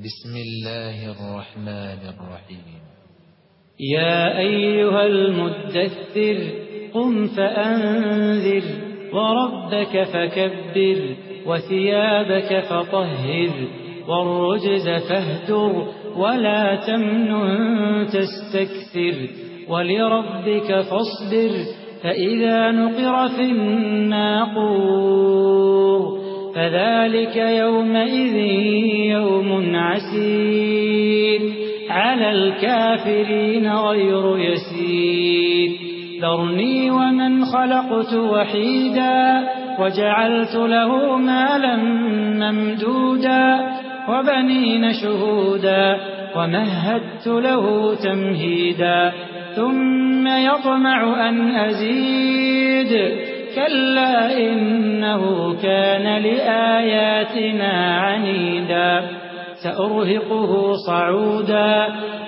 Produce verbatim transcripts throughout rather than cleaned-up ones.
بسم الله الرحمن الرحيم. يا أيها المدثر قم فأنذر وربك فكبر وثيابك فطهر والرجز فاهجر ولا تمنن تستكثر ولربك فاصبر فإذا نقر في الناقور فذلك يومئذ يوم عسير على الكافرين غير يسير ذرني ومن خلقت وحيدا وجعلت له مالا ممدودا وبنين شهودا ومهدت له تمهيدا ثم يطمع أن أزيد كلا إنه كان لآياتنا عنيدا سأرهقه صعودا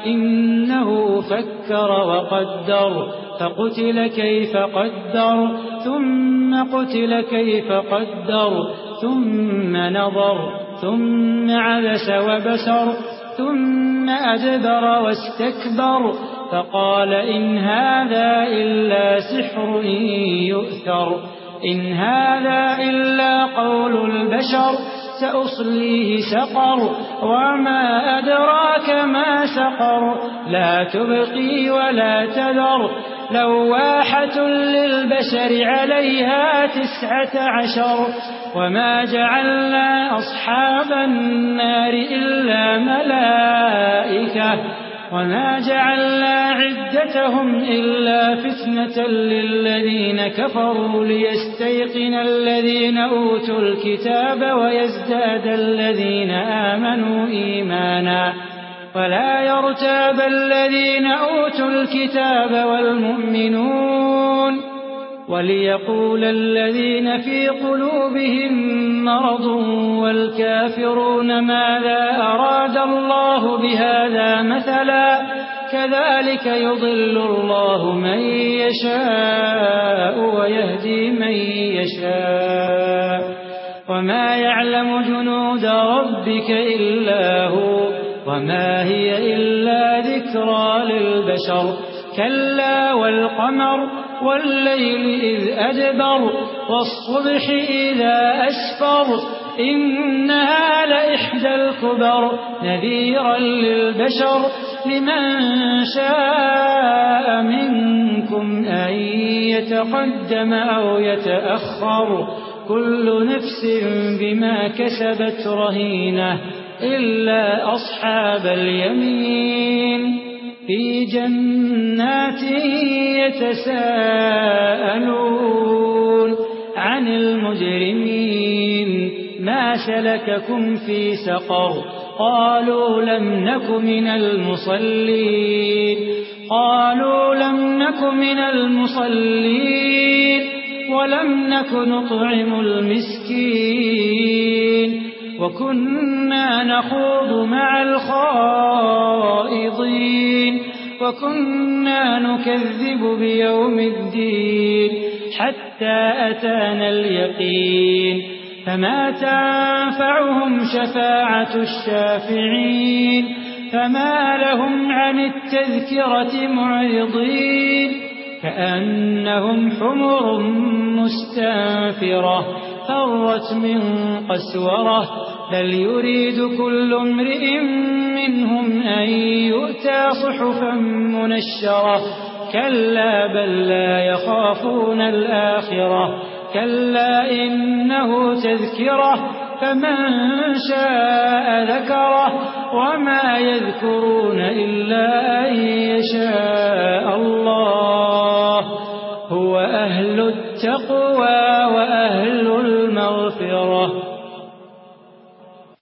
إنه فكر وقدر فقتل كيف قدر ثم قتل كيف قدر ثم نظر ثم عبس وبسر ثم أدبر واستكبر فقال إن هذا إلا سحر يؤثر إن هذا إلا قول البشر سأصليه سقر وما أدراك ما سقر لا تبقي ولا تذر لواحة للبشر عليها تسعة عشر وما جعلنا أصحاب النار إلا ملائكة وما جعلنا عدتهم إلا فتنة للذين كفروا ليستيقن الذين أوتوا الكتاب ويزداد الذين آمنوا إيمانا ولا يرتاب الذين أوتوا الكتاب والمؤمنون وليقول الذين في قلوبهم مرض والكافرون ماذا أراد الله بهذا مثلا كذلك يضل الله من يشاء ويهدي من يشاء وما يعلم جنود ربك إلا هو وما هي إلا ذكرى للبشر كلا والقمر والليل إذ أدبر والصبح إذا أسفر إنها لإحدى الكبر نذيرا للبشر لمن شاء منكم أن يتقدم أو يتأخر كل نفس بما كسبت رهينة إلا أصحاب اليمين في جنات يتساءلون عن المجرمين ما سلككم في سقر قالوا لم نك من المصلين قالوا لم نك من المصلين ولم نك نطعم المسكين وكنا نخوض مع الخائضين وكنا نكذب بيوم الدين حتى أتانا اليقين فما تنفعهم شفاعة الشافعين فما لهم عن التذكرة معرضين كأنهم حمر مستنفرة فرت من قسورة بل يريد كل امرئ منهم أن يؤتى صحفا منشرة كلا بل لا يخافون الآخرة كلا إنه تذكرة فمن شاء ذكره وما يذكرون إلا أن يشاء الله هو أهل التقوى